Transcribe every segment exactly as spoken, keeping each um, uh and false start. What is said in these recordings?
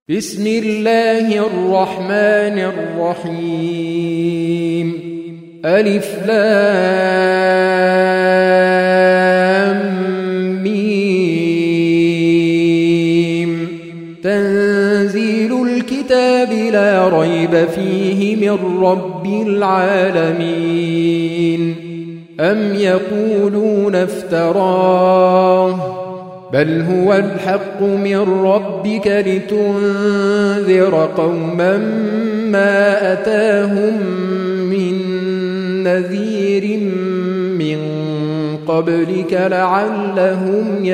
بسم الله الرحمن الرحيم ألف لام ميم تنزيل الكتاب لا ريب فيه من رب العالمين أم يقولون افتراه بل هو الحق من ربك لتنذر قوما ما أتاهم من نذير من قبلك لعلهم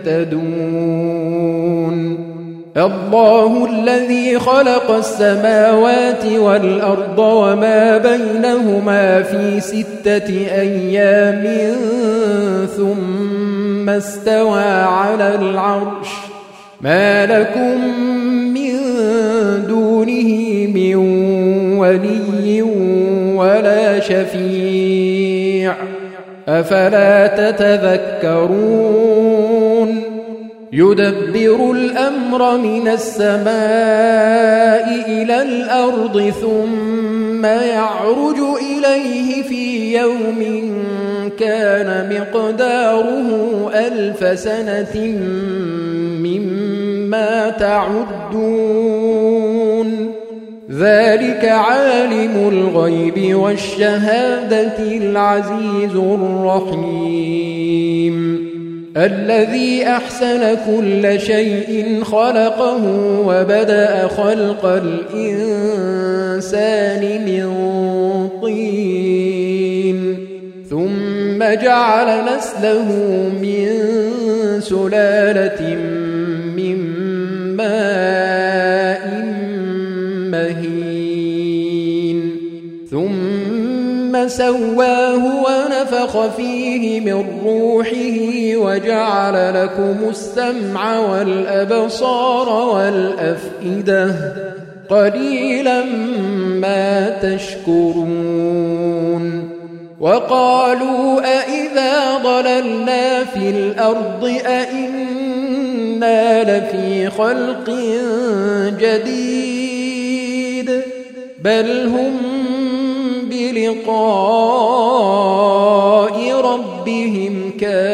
يهتدون الله الذي خلق السماوات والأرض وما بينهما في ستة أيام ثم استوى على العرش ما لكم من دونه من ولي ولا شفيع أفلا تتذكرون يدبر الأمر من السماء إلى الأرض ثم يعرج إليه في يوم كان مقداره ألف سنة مما تعدون ذلك عالم الغيب والشهادة العزيز الرحيم الذي أحسن كل شيء خلقه وبدأ خلق الإنسان من طين ثم جعل نسله من سلالة من ماء مهين ثم سواه ونفخ فيه من روحه وجعل لكم السمع والأبصار والأفئدة قليلا ما تشكرون وقالوا أإذا ضللنا في الأرض أإنا لفي خلق جديد بل هم بلقاء ربهم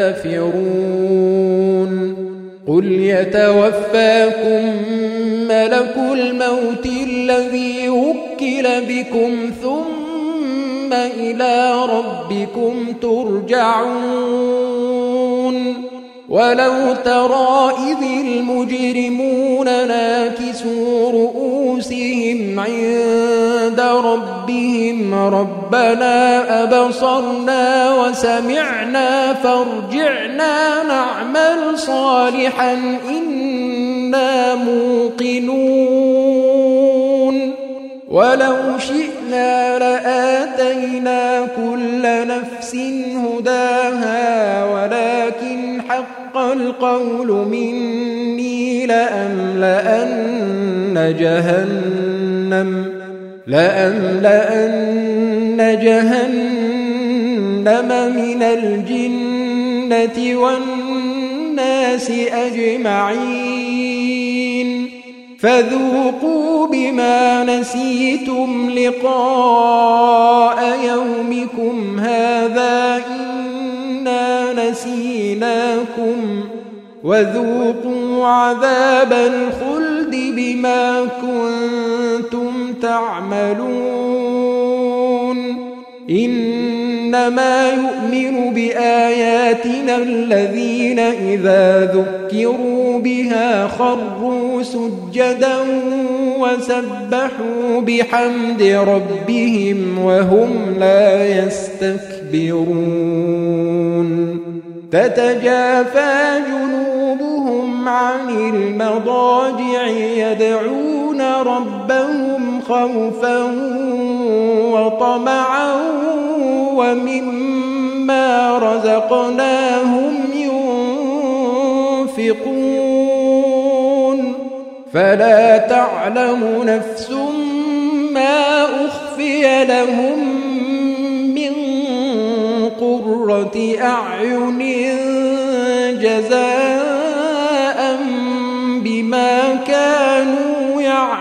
كافرون قل يتوفاكم ملك الموت الذي وكل بكم ثم إلى ربكم ترجعون ولو ترى إذ المجرمون ناكسوا رؤوسهم عند ربهم ربنا أبصرنا وسمعنا فارجعنا نعمل صالحا إنا موقنون ولو شئنا لآتينا كل نفس هداها ولكن حق القول مني لأملأن جهنم لأملأن جهنم من الجنة والناس أجمعين فذوقوا بما نسيتم لقاء يومكم هذا إنا نسيناكم وذوقوا عذاب الخلد بما كنتم تعملون إنما يؤمن بآياتنا الذين إذا ذكروا بها خروا سجدا وسبحوا بحمد ربهم وهم لا يستكبرون تتجافى جنوبهم عن المضاجع يدعون ربهم خوفا وطمعا ومما رزقناهم ينفقون فلا تعلم نفس ما أخفي لهم من قرة أعين جزاء بما كانوا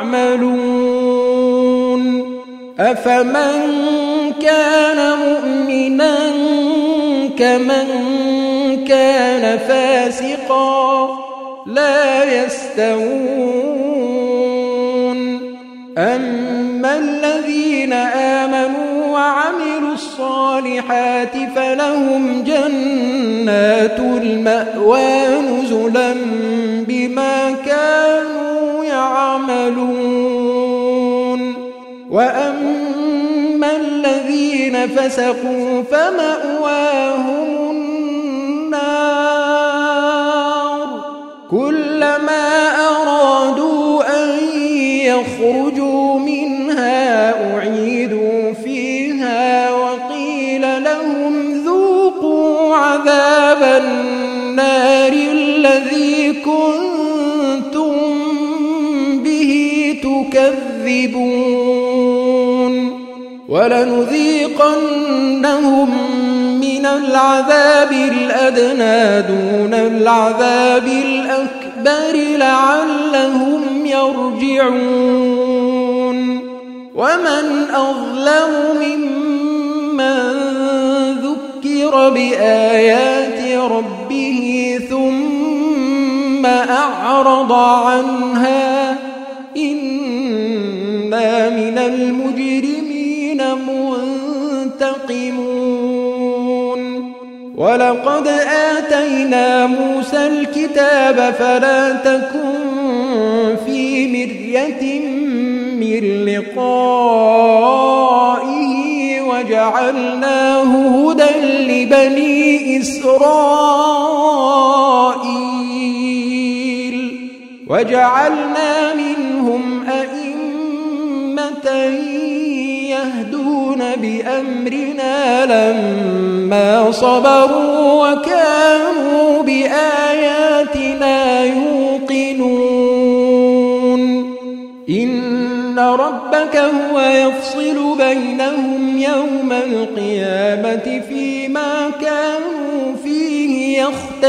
يعملون أفمن كان مؤمنا كمن كان فاسقا لا يستوون أما الذين آمنوا وعملوا الصالحات فلهم جنات المأوى نزلا بما كانوا يعملون وأما الذين فسقوا فمأواهم النار كلما أرادوا أن يخرجوا منها أعيدوا فيها وقيل لهم ذوقوا عذاب النار الذي كنتم به تكذبون ولنذيقنهم من العذاب الأدنى دون العذاب الأكبر لعلهم يرجعون ومن أظلم ممن ذكر بآيات ربه ثم أعرض عنها إنا من المجرمين منتقمون ولقد آتينا موسى الكتاب فلا تكن في مرية من لقائه وجعلناه هدى لبني إسرائيل وجعلنا منهم أئمة يهدون بأمرنا لما صبروا وكانوا بآياتنا يوقنون إن ربك هو يفصل بينهم يوم القيامة فيما كانوا فيه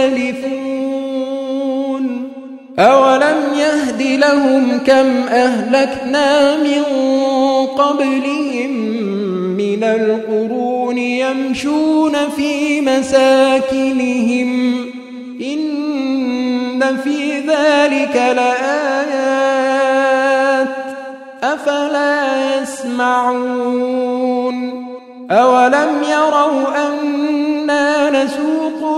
يختلفون أولم يهد لهم كم أهلكنا من قبلهم من القرون يمشون في مساكنهم إن في ذلك لآيات أفلا يسمعون أولم يروا أنا نسوق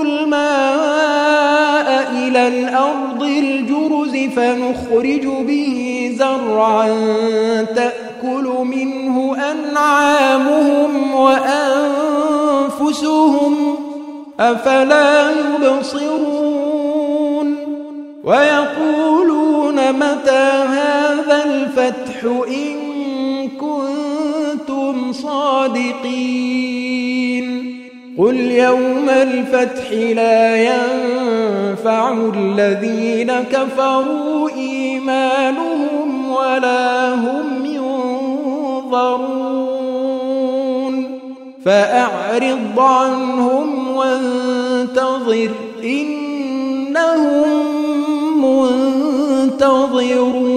الماء إلى الأرض الجرز فنخرج به زرعا تأكل منه أنعامهم وأنفسهم أفلا يبصرون ويقولون متى هذا الفتح إن كنتم صادقين قل يوم الفتح لا ينفع الذين كفروا إيمانهم ولا هم ينظرون فأعرض عنهم وانتظر إنهم منتظرون